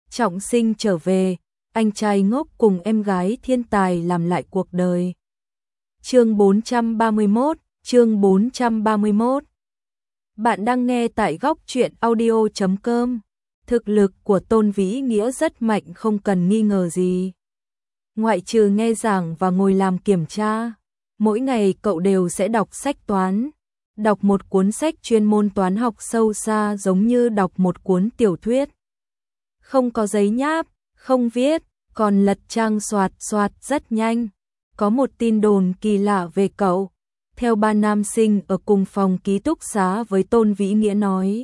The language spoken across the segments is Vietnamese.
trọng sinh trở về, anh trai ngốc cùng em gái thiên tài làm lại cuộc đời. Chương 431. Bạn đang nghe tại góc truyện audio.com. Thực lực của Tôn Vĩ Nghĩa rất mạnh không cần nghi ngờ gì. Ngoại trừ nghe giảng và ngồi làm kiểm tra, mỗi ngày cậu đều sẽ đọc sách toán. Đọc một cuốn sách chuyên môn toán học sâu xa giống như đọc một cuốn tiểu thuyết. Không có giấy nháp, không viết, còn lật trang soạt soạt rất nhanh. Có một tin đồn kỳ lạ về cậu. Theo ba nam sinh ở cùng phòng ký túc xá với Tôn Vĩ Nghĩa nói,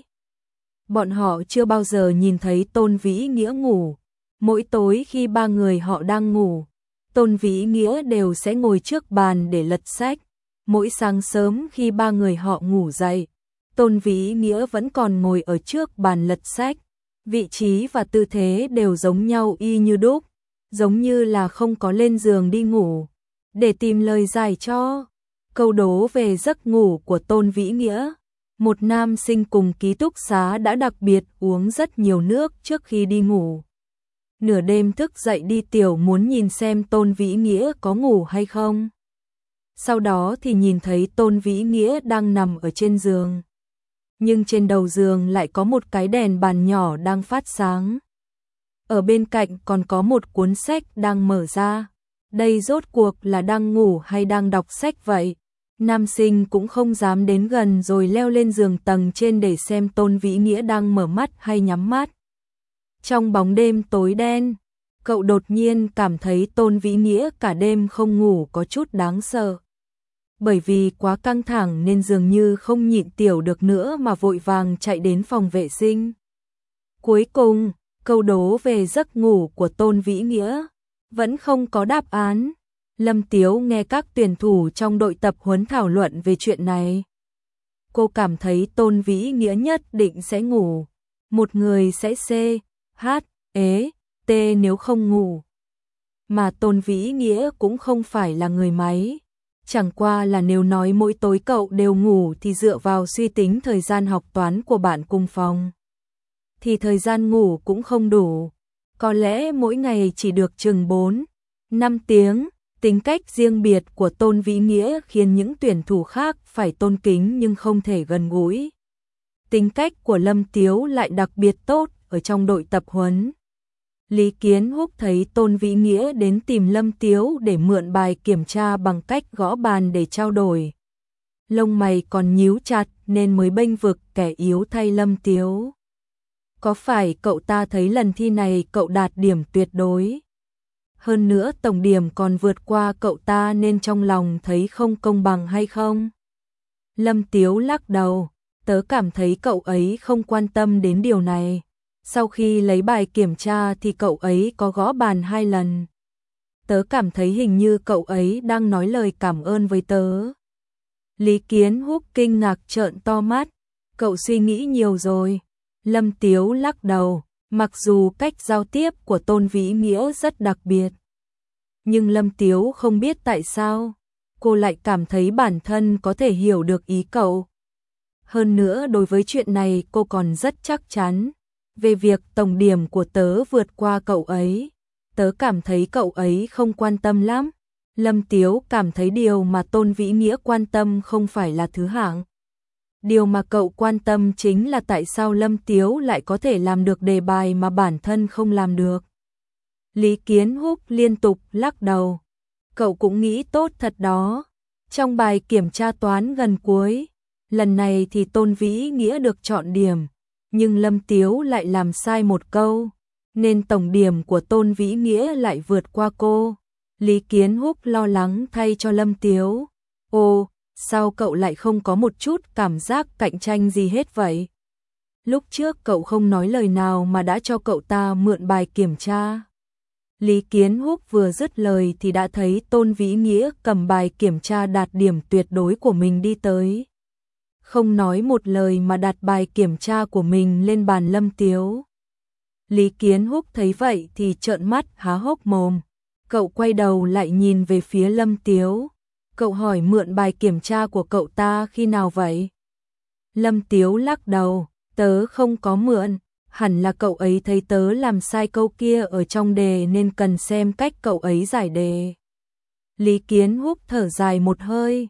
bọn họ chưa bao giờ nhìn thấy Tôn Vĩ Nghĩa ngủ. Mỗi tối khi ba người họ đang ngủ, Tôn Vĩ Nghĩa đều sẽ ngồi trước bàn để lật sách. Mỗi sáng sớm khi ba người họ ngủ dậy, Tôn Vĩ Nghĩa vẫn còn ngồi ở trước bàn lật sách. Vị trí và tư thế đều giống nhau y như đúc, giống như là không có lên giường đi ngủ. Để tìm lời giải cho câu đố về giấc ngủ của Tôn Vĩ Nghĩa, một nam sinh cùng ký túc xá đã đặc biệt uống rất nhiều nước trước khi đi ngủ. Nửa đêm thức dậy đi tiểu muốn nhìn xem Tôn Vĩ Nghĩa có ngủ hay không. Sau đó thì nhìn thấy Tôn Vĩ Nghĩa đang nằm ở trên giường. Nhưng trên đầu giường lại có một cái đèn bàn nhỏ đang phát sáng. Ở bên cạnh còn có một cuốn sách đang mở ra. Đây rốt cuộc là đang ngủ hay đang đọc sách vậy? Nam sinh cũng không dám đến gần rồi leo lên giường tầng trên để xem Tôn Vĩ Nghĩa đang mở mắt hay nhắm mắt. Trong bóng đêm tối đen, cậu đột nhiên cảm thấy Tôn Vĩ Nghĩa cả đêm không ngủ có chút đáng sợ. Bởi vì quá căng thẳng nên dường như không nhịn tiểu được nữa mà vội vàng chạy đến phòng vệ sinh. Cuối cùng, câu đố về giấc ngủ của Tôn Vĩ Nghĩa vẫn không có đáp án. Lâm Tiếu nghe các tuyển thủ trong đội tập huấn thảo luận về chuyện này. Cô cảm thấy Tôn Vĩ Nghĩa nhất định sẽ ngủ. Một người sẽ C, H, E, T nếu không ngủ. Mà Tôn Vĩ Nghĩa cũng không phải là người máy. Chẳng qua là nếu nói mỗi tối cậu đều ngủ thì dựa vào suy tính thời gian học toán của bạn cùng phòng, thì thời gian ngủ cũng không đủ. Có lẽ mỗi ngày chỉ được chừng 4-5 tiếng. Tính cách riêng biệt của Tôn Vĩ Nghĩa khiến những tuyển thủ khác phải tôn kính nhưng không thể gần gũi. Tính cách của Lâm Tiếu lại đặc biệt tốt ở trong đội tập huấn. Lý Kiến Húc thấy Tôn Vĩ Nghĩa đến tìm Lâm Tiếu để mượn bài kiểm tra bằng cách gõ bàn để trao đổi. Lông mày còn nhíu chặt nên mới bênh vực kẻ yếu thay Lâm Tiếu. Có phải cậu ta thấy lần thi này cậu đạt điểm tuyệt đối? Hơn nữa tổng điểm còn vượt qua cậu ta nên trong lòng thấy không công bằng hay không? Lâm Tiếu lắc đầu, tớ cảm thấy cậu ấy không quan tâm đến điều này. Sau khi lấy bài kiểm tra thì cậu ấy có gõ bàn 2 lần. Tớ cảm thấy hình như cậu ấy đang nói lời cảm ơn với tớ. Lý Kiến Húc kinh ngạc trợn to mắt, cậu suy nghĩ nhiều rồi. Lâm Tiếu lắc đầu, mặc dù cách giao tiếp của Tôn Vĩ Nghĩa rất đặc biệt, nhưng Lâm Tiếu không biết tại sao cô lại cảm thấy bản thân có thể hiểu được ý cậu. Hơn nữa đối với chuyện này cô còn rất chắc chắn. Về việc tổng điểm của tớ vượt qua cậu ấy, tớ cảm thấy cậu ấy không quan tâm lắm. Lâm Tiếu cảm thấy điều mà Tôn Vĩ Nghĩa quan tâm không phải là thứ hạng. Điều mà cậu quan tâm chính là tại sao Lâm Tiếu lại có thể làm được đề bài mà bản thân không làm được. Lý Kiến Húc liên tục lắc đầu. Cậu cũng nghĩ tốt thật đó. Trong bài kiểm tra toán gần cuối, lần này thì Tôn Vĩ Nghĩa được chọn điểm, nhưng Lâm Tiếu lại làm sai một câu, nên tổng điểm của Tôn Vĩ Nghĩa lại vượt qua cô. Lý Kiến Húc lo lắng thay cho Lâm Tiếu. Ồ, sao cậu lại không có một chút cảm giác cạnh tranh gì hết vậy? Lúc trước cậu không nói lời nào mà đã cho cậu ta mượn bài kiểm tra. Lý Kiến Húc vừa dứt lời thì đã thấy Tôn Vĩ Nghĩa cầm bài kiểm tra đạt điểm tuyệt đối của mình đi tới. Không nói một lời mà đặt bài kiểm tra của mình lên bàn Lâm Tiếu. Lý Kiến Húc thấy vậy thì trợn mắt há hốc mồm. Cậu quay đầu lại nhìn về phía Lâm Tiếu. Cậu hỏi mượn bài kiểm tra của cậu ta khi nào vậy? Lâm Tiếu lắc đầu, tớ không có mượn. hẳn là cậu ấy thấy tớ làm sai câu kia ở trong đề nên cần xem cách cậu ấy giải đề. Lý Kiến Húc thở dài một hơi.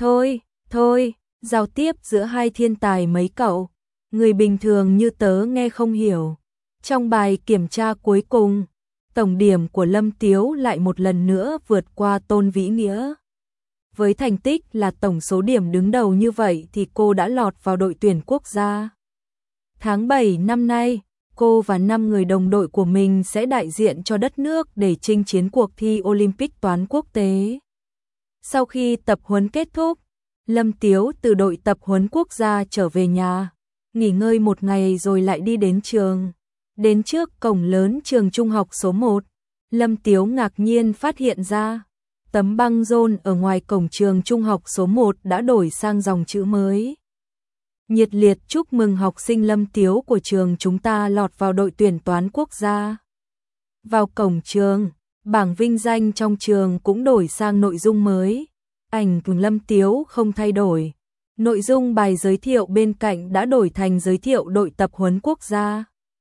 Thôi, giao tiếp giữa hai thiên tài mấy cậu, người bình thường như tớ nghe không hiểu. Trong bài kiểm tra cuối cùng, tổng điểm của Lâm Tiếu lại một lần nữa vượt qua Tôn Vĩ Nghĩa. Với thành tích là tổng số điểm đứng đầu như vậy thì cô đã lọt vào đội tuyển quốc gia. Tháng 7 năm nay, cô và 5 người đồng đội của mình sẽ đại diện cho đất nước để chinh chiến cuộc thi Olympic toán quốc tế. Sau khi tập huấn kết thúc, Lâm Tiếu từ đội tập huấn quốc gia trở về nhà, nghỉ ngơi một ngày rồi lại đi đến trường. Đến trước cổng lớn trường trung học số 1, Lâm Tiếu ngạc nhiên phát hiện ra, tấm băng rôn ở ngoài cổng trường trung học số 1 đã đổi sang dòng chữ mới. Nhiệt liệt chúc mừng học sinh Lâm Tiếu của trường chúng ta lọt vào đội tuyển toán quốc gia. Vào cổng trường, bảng vinh danh trong trường cũng đổi sang nội dung mới. Ảnh của Lâm Tiếu không thay đổi. Nội dung bài giới thiệu bên cạnh đã đổi thành giới thiệu đội tập huấn quốc gia.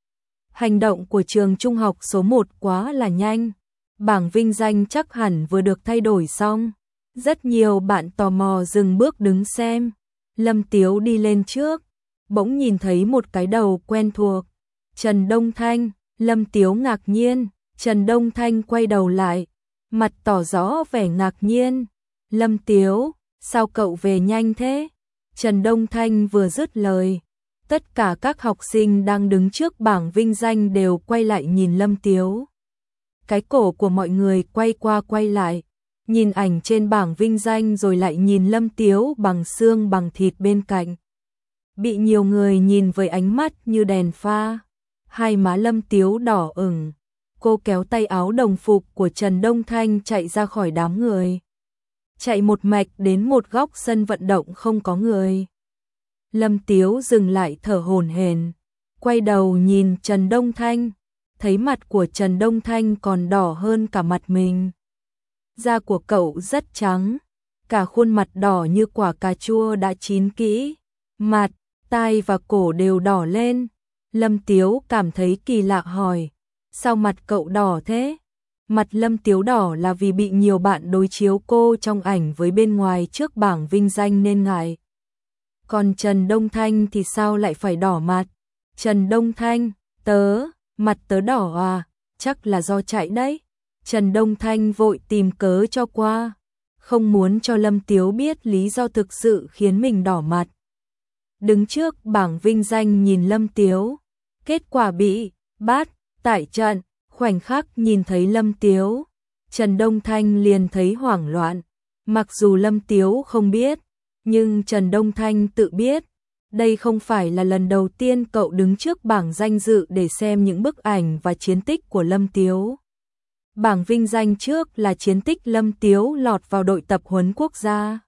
Hành động của trường trung học số 1 quá là nhanh. Bảng vinh danh chắc hẳn vừa được thay đổi xong. Rất nhiều bạn tò mò dừng bước đứng xem. Lâm Tiếu đi lên trước, bỗng nhìn thấy một cái đầu quen thuộc. Trần Đông Thanh. Lâm Tiếu ngạc nhiên. Trần Đông Thanh quay đầu lại, mặt tỏ rõ vẻ ngạc nhiên. Lâm Tiếu, sao cậu về nhanh thế? Trần Đông Thanh vừa dứt lời, tất cả các học sinh đang đứng trước bảng vinh danh đều quay lại nhìn Lâm Tiếu. Cái cổ của mọi người quay qua quay lại, nhìn ảnh trên bảng vinh danh rồi lại nhìn Lâm Tiếu bằng xương bằng thịt bên cạnh. Bị nhiều người nhìn với ánh mắt như đèn pha, hai má Lâm Tiếu đỏ ửng. Cô kéo tay áo đồng phục của Trần Đông Thanh chạy ra khỏi đám người. Chạy một mạch đến một góc sân vận động không có người. Lâm Tiếu dừng lại thở hổn hển, quay đầu nhìn Trần Đông Thanh, thấy mặt của Trần Đông Thanh còn đỏ hơn cả mặt mình. Da của cậu rất trắng, cả khuôn mặt đỏ như quả cà chua đã chín kỹ, mặt, tai và cổ đều đỏ lên. Lâm Tiếu cảm thấy kỳ lạ hỏi, sao mặt cậu đỏ thế? Mặt Lâm Tiếu đỏ là vì bị nhiều bạn đối chiếu cô trong ảnh với bên ngoài trước bảng vinh danh nên ngại. Còn Trần Đông Thanh thì sao lại phải đỏ mặt? Trần Đông Thanh, mặt tớ đỏ à? Chắc là do chạy đấy. Trần Đông Thanh vội tìm cớ cho qua, không muốn cho Lâm Tiếu biết lý do thực sự khiến mình đỏ mặt. Đứng trước bảng vinh danh nhìn Lâm Tiếu, kết quả bị bắt tại trận. Khoảnh khắc nhìn thấy Lâm Tiếu, Trần Đông Thanh liền thấy hoảng loạn. Mặc dù Lâm Tiếu không biết, nhưng Trần Đông Thanh tự biết. Đây không phải là lần đầu tiên cậu đứng trước bảng danh dự để xem những bức ảnh và chiến tích của Lâm Tiếu. Bảng vinh danh trước là chiến tích Lâm Tiếu lọt vào đội tập huấn quốc gia.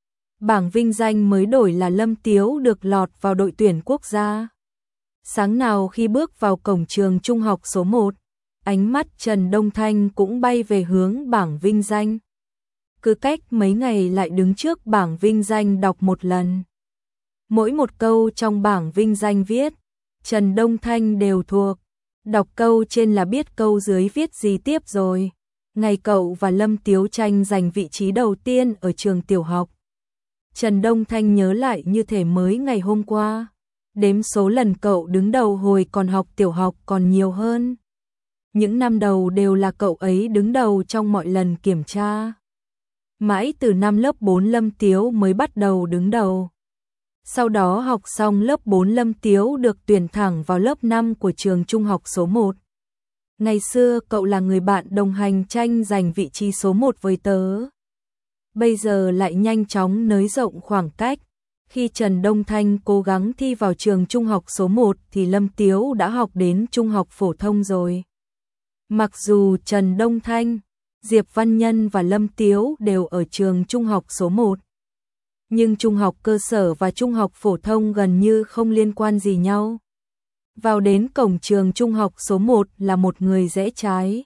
Bảng vinh danh mới đổi là Lâm Tiếu được lọt vào đội tuyển quốc gia. Sáng nào khi bước vào cổng trường trung học số 1, ánh mắt Trần Đông Thanh cũng bay về hướng bảng vinh danh. Cứ cách mấy ngày lại đứng trước bảng vinh danh đọc một lần. Mỗi một câu trong bảng vinh danh viết, Trần Đông Thanh đều thuộc. Đọc câu trên là biết câu dưới viết gì tiếp rồi. Ngày cậu và Lâm Tiếu tranh giành vị trí đầu tiên ở trường tiểu học. Trần Đông Thanh nhớ lại như thể mới ngày hôm qua. Đếm số lần cậu đứng đầu hồi còn học tiểu học còn nhiều hơn. Những năm đầu đều là cậu ấy đứng đầu trong mọi lần kiểm tra. Mãi từ năm lớp 4 Lâm Tiếu mới bắt đầu đứng đầu. Sau đó học xong lớp 4 Lâm Tiếu được tuyển thẳng vào lớp 5 của trường trung học số 1. Ngày xưa cậu là người bạn đồng hành tranh giành vị trí số 1 với tớ. Bây giờ lại nhanh chóng nới rộng khoảng cách. Khi Trần Đông Thanh cố gắng thi vào trường trung học số 1 thì Lâm Tiếu đã học đến trung học phổ thông rồi. Mặc dù Trần Đông Thanh, Diệp Văn Nhân và Lâm Tiếu đều ở trường trung học số 1, nhưng trung học cơ sở và trung học phổ thông gần như không liên quan gì nhau. Vào đến cổng trường trung học số 1 là một người rẽ trái,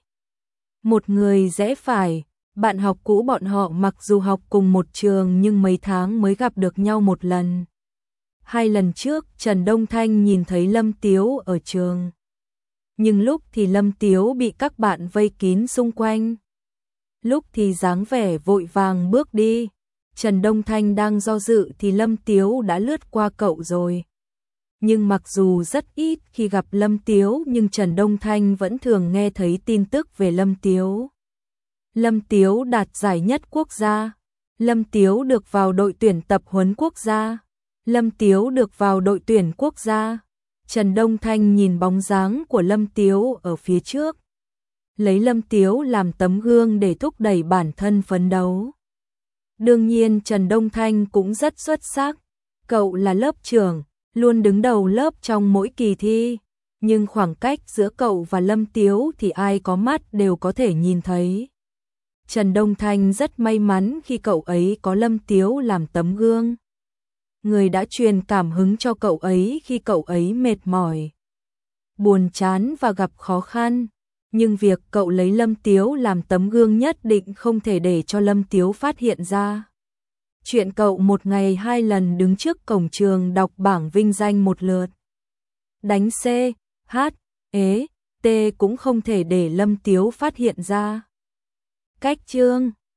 một người rẽ phải. Bạn học cũ bọn họ mặc dù học cùng một trường nhưng mấy tháng mới gặp được nhau một lần. 2 lần trước Trần Đông Thanh nhìn thấy Lâm Tiếu ở trường. Nhưng lúc thì Lâm Tiếu bị các bạn vây kín xung quanh. Lúc thì dáng vẻ vội vàng bước đi. Trần Đông Thanh đang do dự thì Lâm Tiếu đã lướt qua cậu rồi. Nhưng mặc dù rất ít khi gặp Lâm Tiếu nhưng Trần Đông Thanh vẫn thường nghe thấy tin tức về Lâm Tiếu. Lâm Tiếu đạt giải nhất quốc gia. Lâm Tiếu được vào đội tuyển tập huấn quốc gia. Lâm Tiếu được vào đội tuyển quốc gia. Trần Đông Thanh nhìn bóng dáng của Lâm Tiếu ở phía trước. Lấy Lâm Tiếu làm tấm gương để thúc đẩy bản thân phấn đấu. Đương nhiên Trần Đông Thanh cũng rất xuất sắc. Cậu là lớp trưởng, luôn đứng đầu lớp trong mỗi kỳ thi. Nhưng khoảng cách giữa cậu và Lâm Tiếu thì ai có mắt đều có thể nhìn thấy. Trần Đông Thanh rất may mắn khi cậu ấy có Lâm Tiếu làm tấm gương. Người đã truyền cảm hứng cho cậu ấy khi cậu ấy mệt mỏi, buồn chán và gặp khó khăn. Nhưng việc cậu lấy Lâm Tiếu làm tấm gương nhất định không thể để cho Lâm Tiếu phát hiện ra. Chuyện cậu một ngày 2 lần đứng trước cổng trường đọc bảng vinh danh một lượt, đánh C, H, E, T cũng không thể để Lâm Tiếu phát hiện ra. Cách chương